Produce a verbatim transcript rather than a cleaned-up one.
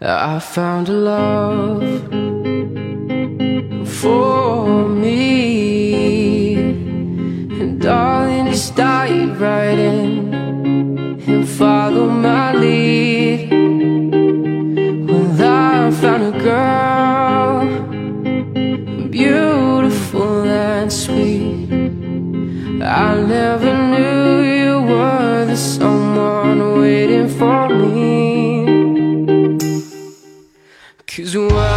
I found a love for me, and darling, just dive right in and follow my lead. Well, I found a girl, beautiful and sweet. I never knew you were the someone waiting for me. 'Cause when